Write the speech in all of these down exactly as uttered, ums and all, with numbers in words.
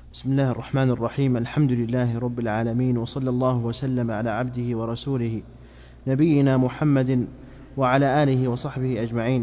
بسم الله الرحمن الرحيم. الحمد لله رب العالمين، وصلى الله وسلم على عبده ورسوله نبينا محمد وعلى آله وصحبه أجمعين.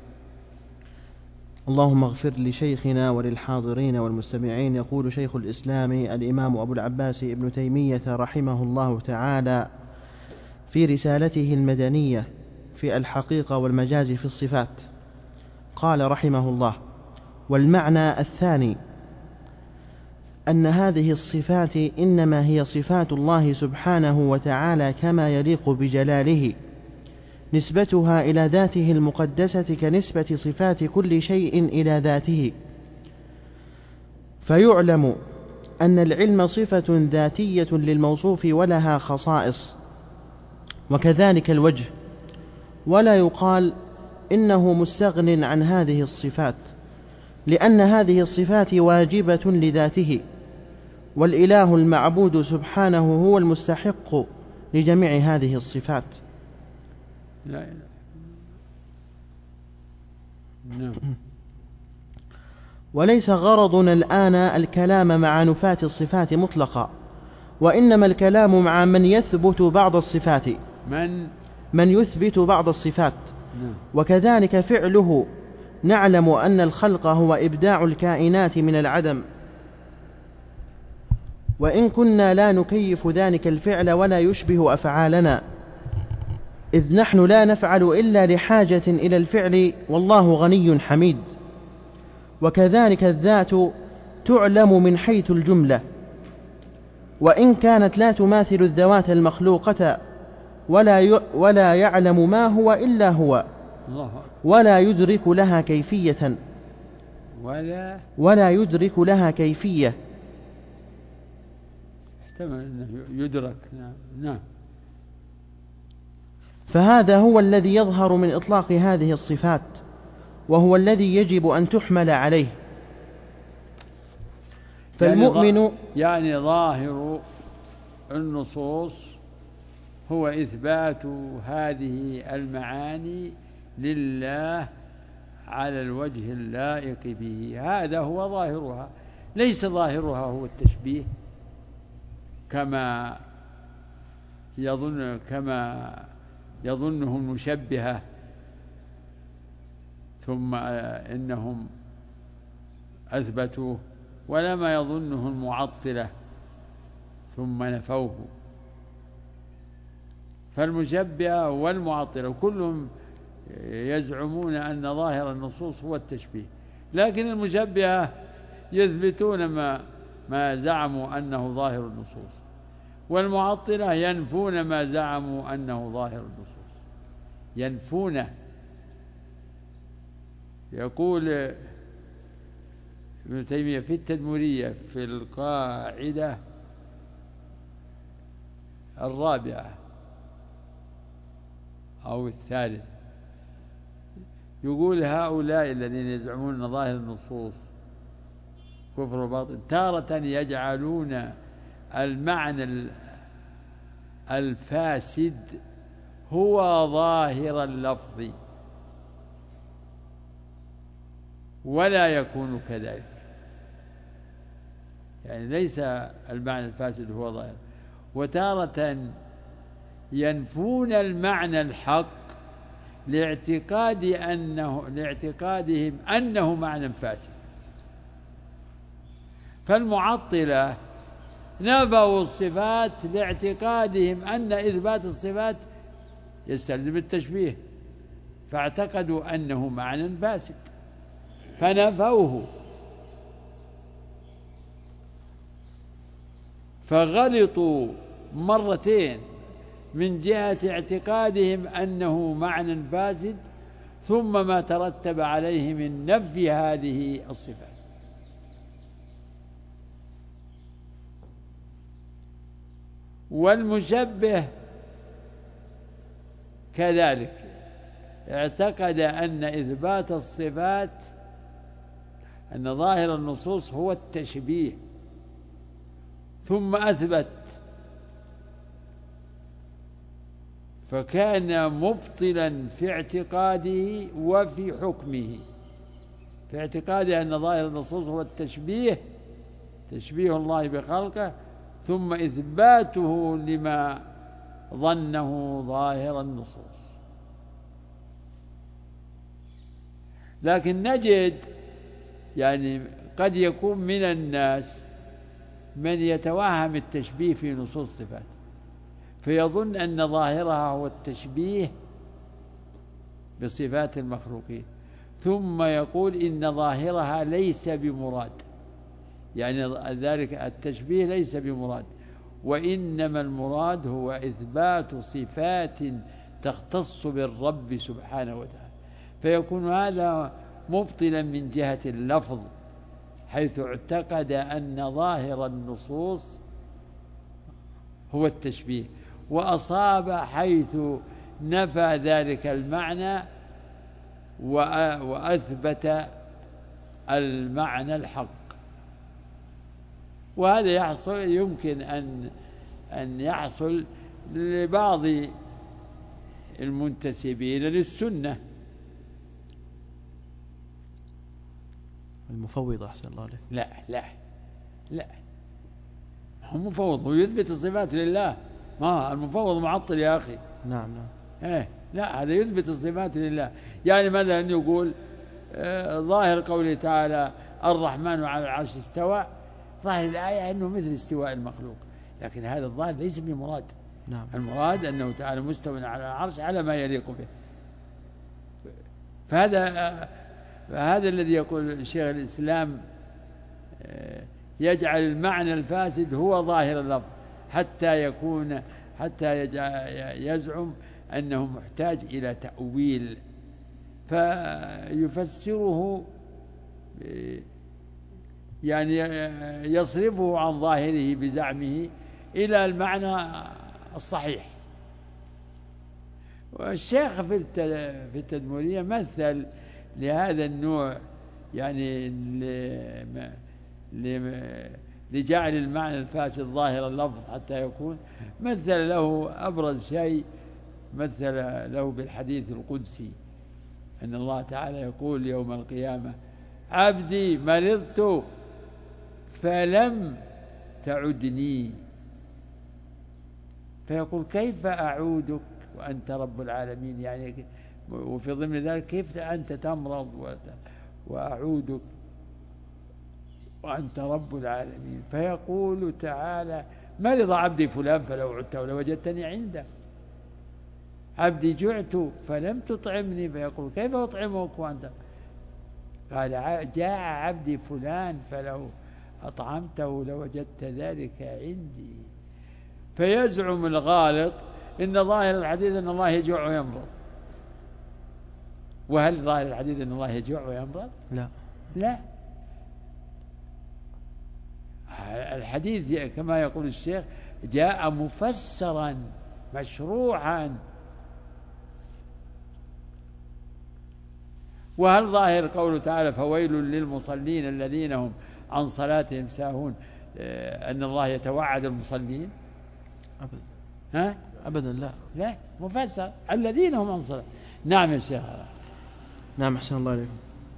اللهم اغفر لشيخنا وللحاضرين والمستمعين. يقول شيخ الإسلام الإمام أبو العباس ابن تيمية رحمه الله تعالى في رسالته المدنية في الحقيقة والمجاز في الصفات، قال رحمه الله: والمعنى الثاني أن هذه الصفات إنما هي صفات الله سبحانه وتعالى كما يليق بجلاله، نسبتها إلى ذاته المقدسة كنسبة صفات كل شيء إلى ذاته، فيعلم أن العلم صفة ذاتية للموصوف ولها خصائص، وكذلك الوجه، ولا يقال إنه مستغن عن هذه الصفات، لأن هذه الصفات واجبة لذاته، والإله المعبود سبحانه هو المستحق لجميع هذه الصفات. لا لا. وليس غرضنا الآن الكلام مع نفاة الصفات مطلقا، وإنما الكلام مع من يثبت بعض الصفات من من يثبت بعض الصفات وكذلك فعله. نعلم أن الخلق هو إبداع الكائنات من العدم، وإن كنا لا نكيف ذلك الفعل ولا يشبه أفعالنا، إذ نحن لا نفعل إلا لحاجة إلى الفعل، والله غني حميد. وكذلك الذات تعلم من حيث الجملة، وإن كانت لا تماثل الذوات المخلوقة، ولا ولا يعلم ما هو إلا هو، ولا يدرك لها كيفية ولا ولا يدرك لها كيفية احتمل أنه يدرك. نعم نعم. فهذا هو الذي يظهر من إطلاق هذه الصفات، وهو الذي يجب أن تحمل عليه. فالمؤمن يعني ظاهر النصوص هو إثبات هذه المعاني لله على الوجه اللائق به، هذا هو ظاهرها، ليس ظاهرها هو التشبيه كما يظن كما يظنه المشبهة، ثم إنهم أثبتوه، ولا ما يظنه المعطلة ثم نفوه. فالمشبهة والمعطلة كلهم يزعمون أن ظاهر النصوص هو التشبيه، لكن المشبهة يثبتون ما ما زعموا أنه ظاهر النصوص، والمعطلة ينفون ما زعموا أنه ظاهر النصوص، ينفونه. يقول ابن تيمية في التدمرية في القاعدة الرابعة أو الثالث، يقول: هؤلاء الذين يزعمون أن ظاهر النصوص كفر وباطل تارة يجعلون المعنى الفاسد هو ظاهر اللفظ، ولا يكون كذلك، يعني ليس المعنى الفاسد هو ظاهر. وتارة ينفون المعنى الحق لاعتقاد أنه لاعتقادهم أنه معنى فاسد. فالمعطلة نفوا الصفات لاعتقادهم أن إثبات الصفات يستلزم التشبيه، فاعتقدوا أنه معنى فاسد فنفوه، فغلطوا مرتين من جهة اعتقادهم أنه معنى فاسد، ثم ما ترتب عليه من نفي هذه الصفات. والمشبه كذلك اعتقد أن إثبات الصفات أن ظاهر النصوص هو التشبيه، ثم أثبت، فكان مبطلا في اعتقاده وفي حكمه. في اعتقاده أن ظاهر النصوص هو التشبيه تشبيه الله بخلقه ثم إثباته لما ظنه ظاهر النصوص. لكن نجد يعني قد يكون من الناس من يتوهم التشبيه في نصوص الصفات فيظن أن ظاهرها هو التشبيه بصفات المخلوقين، ثم يقول إن ظاهرها ليس بمراد، يعني ذلك التشبيه ليس بمراد، وإنما المراد هو إثبات صفات تختص بالرب سبحانه وتعالى، فيكون هذا مبطلا من جهة اللفظ حيث اعتقد أن ظاهر النصوص هو التشبيه، وأصاب حيث نفى ذلك المعنى وأثبت المعنى الحق. وهذا يحصل يمكن أن أن يحصل لبعض المنتسبين للسنة. المفوضة أحسن الله عليك. لا لا لا هو مفوض، هو يثبت الصفات لله، ما المفوض معطل يا أخي. نعم نعم إيه لا هذا يثبت الصفات لله. يعني مثلا يقول آه ظاهر قوله تعالى الرحمن على العرش استوى، ظاهر الآية أنه مثل استواء المخلوق، لكن هذا الظاهر ليس بمراد. نعم. المراد أنه تعالى مستوى على العرش على ما يليق به. فهذا آه فهذا الذي يقول شيخ الإسلام آه يجعل المعنى الفاسد هو ظاهر اللفظ حتى يكون حتى يزعم أنه محتاج إلى تأويل فيفسره يعني يصرفه عن ظاهره بزعمه إلى المعنى الصحيح. والشيخ في التدمرية مثل لهذا النوع يعني لجعل المعنى الفاسد ظاهر اللفظ حتى يكون مثل له أبرز شيء مثل له بالحديث القدسي أن الله تعالى يقول يوم القيامة عبدي مرضت فلم تعدني، فيقول كيف أعودك وأنت رب العالمين، يعني وفي ضمن ذلك كيف أنت تمرض وأعودك وأنت رب العالمين. فيقول تعالى مرض عبدي فلان فلو عدته لوجدتني عنده، عبدي جعت فلم تطعمني، فيقول كيف أطعمك وأنت، قال جاء عبدي فلان فلو أطعمته لوجدت ذلك عندي. فيزعم الغالط إن ظاهر الحديث أن الله يجوع ويمرض. وهل ظاهر الحديث أن الله يجوع ويمرض؟ لا لا، الحديث كما يقول الشيخ جاء مفسرا مشروعا. وهل ظاهر قوله تعالى فويل للمصلين الذين هم عن صلاتهم ساهون أن الله يتوعد المصلين؟ أبدا. ها؟ أبدا لا لا مفسر الذين هم عن صلاة. نعم يا شيخ. نعم أحسن الله عليكم.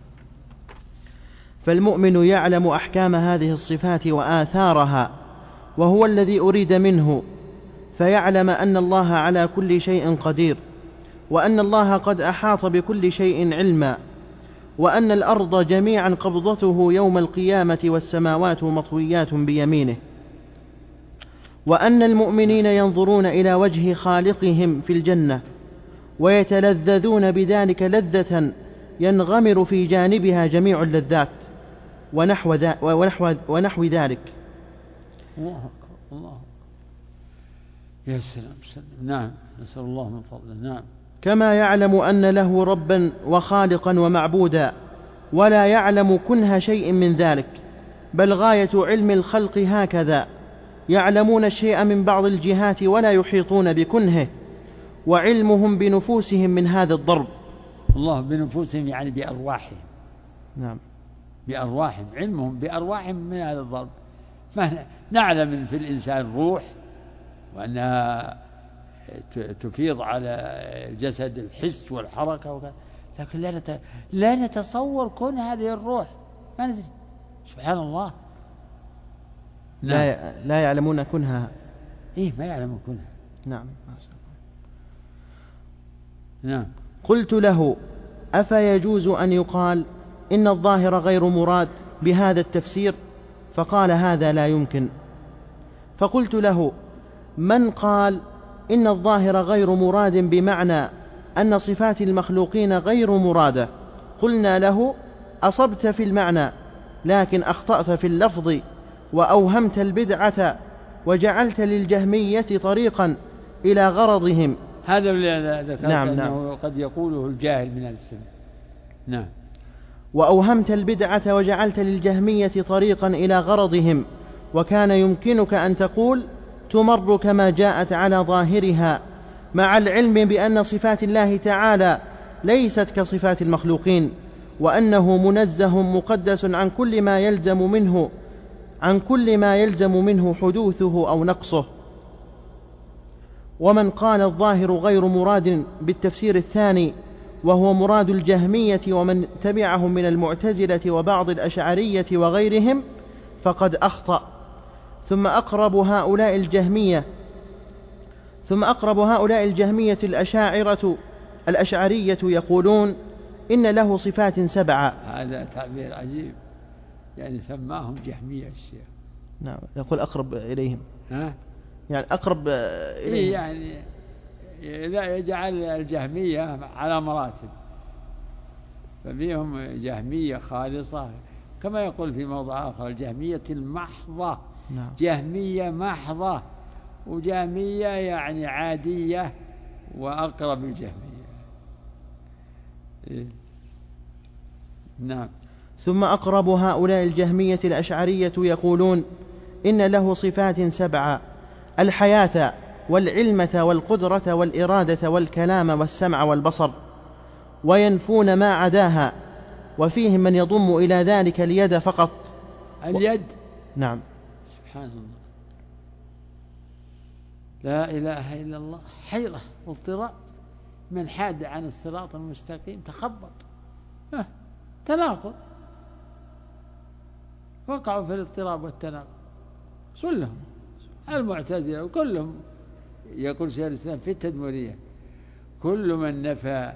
فالمؤمن يعلم أحكام هذه الصفات وآثارها وهو الذي أريد منه، فيعلم أن الله على كل شيء قدير، وأن الله قد أحاط بكل شيء علما، وأن الأرض جميعا قبضته يوم القيامة والسماوات مطويات بيمينه، وأن المؤمنين ينظرون إلى وجه خالقهم في الجنة ويتلذذون بذلك لذة ينغمر في جانبها جميع اللذات ونحو, ذا ونحو, ونحو ذلك. الله الله يا سلام سلام. نعم نسأل الله من فضله. نعم. كما يعلم أن له ربا وخالقا ومعبودا، ولا يعلم كنه شيء من ذلك، بل غاية علم الخلق هكذا، يعلمون الشيء من بعض الجهات ولا يحيطون بكنهه، وعلمهم بنفوسهم من هذا الضرب. الله بنفوسهم يعني بأرواحهم. نعم بأرواحهم، علمهم بأرواحهم من هذا الضرب. ما نعلم في الإنسان روح وأنها تفيض على الجسد الحس والحركة وكذا، لكن لا, نت... لا نتصور كون هذه الروح، ما ندري. سبحان الله. نعم. لا, لا يعلمون كنها. إيه ما يعلمون كنها. نعم. نعم. قلت له أفيجوز أن يقال إن الظاهر غير مراد بهذا التفسير؟ فقال هذا لا يمكن. فقلت له من قال إن الظاهر غير مراد بمعنى أن صفات المخلوقين غير مرادة؟ قلنا له أصبت في المعنى لكن أخطأت في اللفظ وأوهمت البدعة وجعلت للجهمية طريقا إلى غرضهم. هذا اللي ذكرت نعم أنه نعم. قد يقوله الجاهل من السنة. نعم. وأوهمت البدعة وجعلت للجهمية طريقا إلى غرضهم، وكان يمكنك أن تقول تمر كما جاءت على ظاهرها، مع العلم بأن صفات الله تعالى ليست كصفات المخلوقين، وأنه منزه مقدس عن كل ما يلزم منه عن كل ما يلزم منه حدوثه أو نقصه. ومن قال الظاهر غير مراد بالتفسير الثاني وهو مراد الجهمية ومن تبعهم من المعتزلة وبعض الأشعرية وغيرهم فقد أخطأ. ثم أقرب هؤلاء الجهمية ثم أقرب هؤلاء الجهمية الأشاعرة الأشعرية يقولون إن له صفات سبعة. هذا تعبير عجيب، يعني سماهم جهمية الشيخ. نعم، يقول أقرب إليهم. ها؟ يعني أقرب إليهم. يعني لا يجعل الجهمية على مراتب، ففيهم جهمية خالصة كما يقول في موضع آخر الجهمية المحضة. نعم. جهمية محضة وجهمية يعني عادية وأقرب الجهمية. إيه؟ نعم. ثم أقرب هؤلاء الجهمية الأشعرية يقولون إن له صفات سبعة: الحياة والعلمة والقدرة والإرادة والكلام والسمع والبصر، وينفون ما عداها. وفيهم من يضم إلى ذلك اليد فقط. اليد؟ نعم. سبحان الله، لا إله إلا الله. حيرة واضطراب، من حاد عن الصراط المستقيم تخبط، أه. تناقض، وقعوا في الاضطراب والتناقض كلهم، المعتزلة وكلهم. يقول شيخ الإسلام في التدمرية كل من نفى،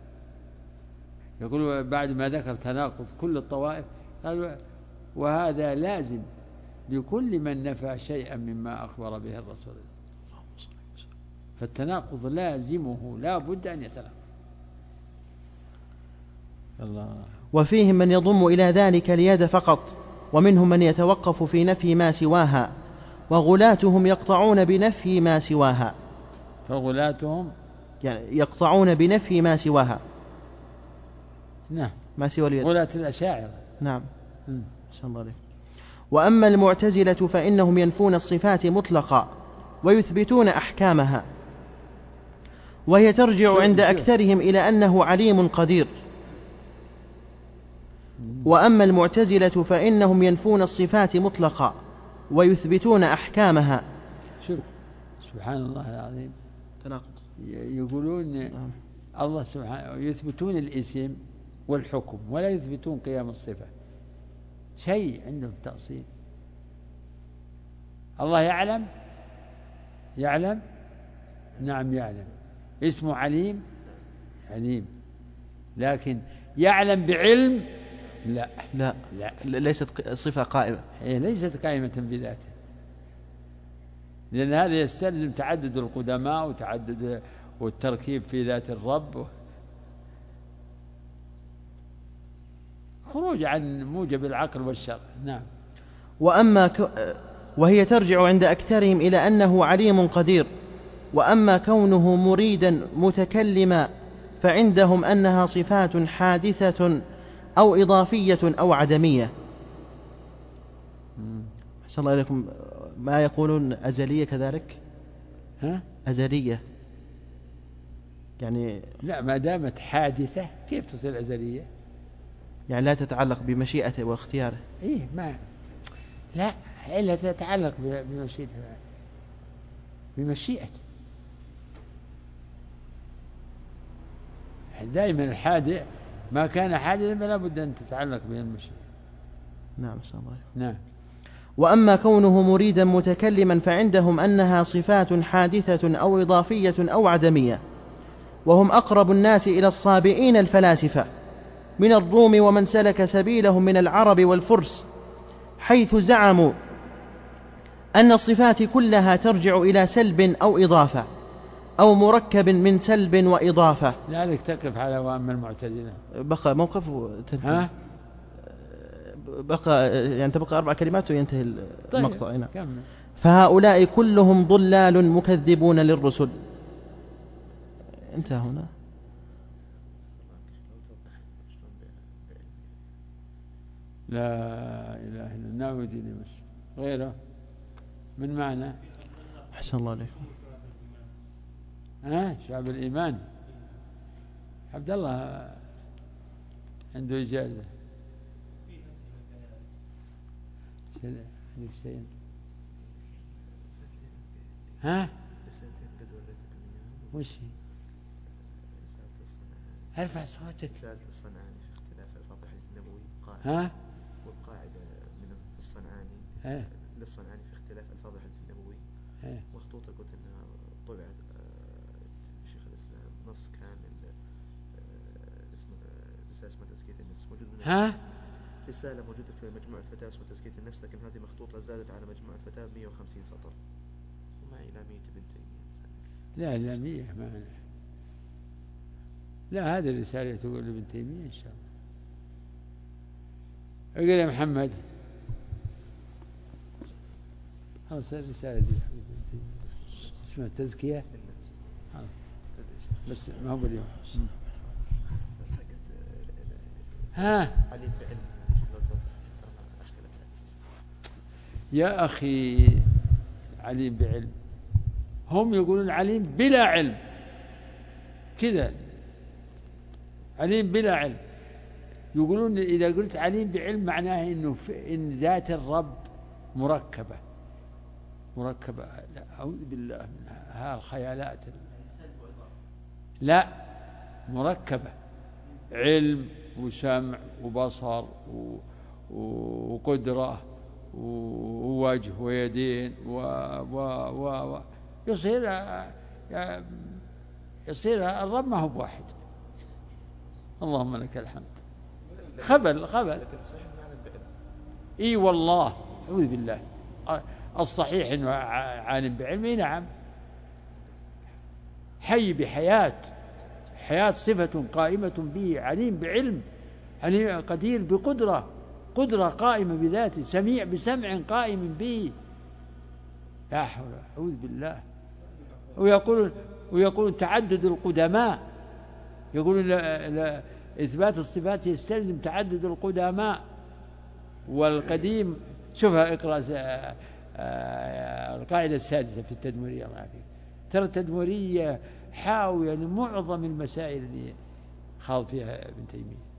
يقول بعد ما ذكر تناقض كل الطوائف قال وهذا لازم لكل من نفى شيئا مما أخبر به الرسول، فالتناقض لازمه لا بد أن يتناقض. الله. وفيهم من يضم إلى ذلك اليد فقط، ومنهم من يتوقف في نفي ما سواها، وغلاتهم يقطعون بنفي ما سواها. فغلاتهم يعني يقطعون بنفي ما سواها. نعم. ما سوى اليد. غلاة الأشاعرة. نعم. إن شاء الله عليك. وأما المعتزلة فإنهم ينفون الصفات مطلقا ويثبتون أحكامها، وهي ترجع عند أكثرهم إلى أنه عليم قدير. وأما المعتزلة فإنهم ينفون الصفات مطلقا ويثبتون أحكامها. شوف سبحان الله العظيم، تناقض. يقولون الله سبحانه يثبتون الاسم والحكم ولا يثبتون قيام الصفة، شيء عندهم تأصيل. الله يعلم يعلم نعم يعلم، اسمه عليم عليم، لكن يعلم بعلم لا لا, لا. ليست صفة قائمة. هي ليست قائمة بذاته، لأن هذا يستلزم تعدد القدماء وتعدد والتركيب في ذات الرب، خروج عن موجب العقل والشرع. نعم. وأما ك... وهي ترجع عند أكثرهم إلى أنه عليم قدير. وأما كونه مريدا متكلما فعندهم أنها صفات حادثة أو إضافية أو عدمية. أحسن الله إليكم. ما يقولون أزلية كذلك؟ ها؟ أزلية يعني لا، ما دامت حادثة كيف تصير أزلية؟ يعني لا تتعلق بمشيئته واختياره. إيه ما لا، إلا تتعلق بمشيئته بمشيئته. دائما الحادث ما كان حادثا فلا بد أن تتعلق به المشيئة. نعم صحيح. نعم. وأما كونه مريدا متكلما فعندهم أنها صفات حادثة أو إضافية أو عدمية، وهم أقرب الناس إلى الصابئين الفلاسفة من الروم ومن سلك سبيلهم من العرب والفرس، حيث زعموا أن الصفات كلها ترجع إلى سلب أو إضافة أو مركب من سلب وإضافة. لذلك تقف على وأما المعتزلة بقى موقف ها؟ بقى يعني تبقى أربع كلمات وينتهي المقطع. طيب. نعم. فهؤلاء كلهم ضلال مكذبون للرسل. انتهى هنا. لا إله إلا الله. نعودين بس غيره من معنى. أحسن الله عليكم. ها شعب الإيمان. عبد الله عنده إجازة. شيء ها وش ارفع صوتك. رسالة الصنعاني في اختلاف الفاظ الحديث النبوي قاعدة. ها والقاعدة من الصنعاني ها للصنعاني في اختلاف الفاظ الحديث النبوي مخطوطة قلت انها طبعت شيخ الاسلام نص كامل اسمه رسالة اسمها تزكية النفس موجود ها رسالة موجودة في مجموع الفتاة اسمها تزكية النفس، لكن هذه مخطوطة زادت على مجموع الفتاة مئة وخمسين سطر ومعي إلى مئة ابن تيمية. لا لا مئة ما لا هذه الرسالة تقول ابن تيمية إن شاء الله. اقول يا محمد خلاص الرسالة دي اسمها تزكية بس ما هو باليوم. ها يا أخي عليم بعلم، هم يقولون عليم بلا علم كذا، عليم بلا علم. يقولون إذا قلت عليم بعلم معناه إنه إن ذات الرب مركبة مركبة. لا أعوذ بالله من ها الخيالات. لا مركبة علم وسمع وبصر وقدرة ووجه ويدين و و و و يصير يصير الرب ما هو بواحد. اللهم لك الحمد. خبل خبل. اي والله أعوذ بالله. الصحيح انه عالم بعلمه نعم، حي بحياة، حياة صفة قائمة به، عليم بعلم، عليم قدير بقدرة، قدرة قائمة بذاته، سميع بسمع قائم به. لا حول أعوذ بالله. ويقول ويقول تعدد القدماء، يقولون لا لا إثبات الصفات يستلزم تعدد القدماء والقديم. شوفها اقرأ القاعدة السادسة في التدمرية. ترى التدمرية حاوية لمعظم المسائل اللي خاض فيها ابن تيمية.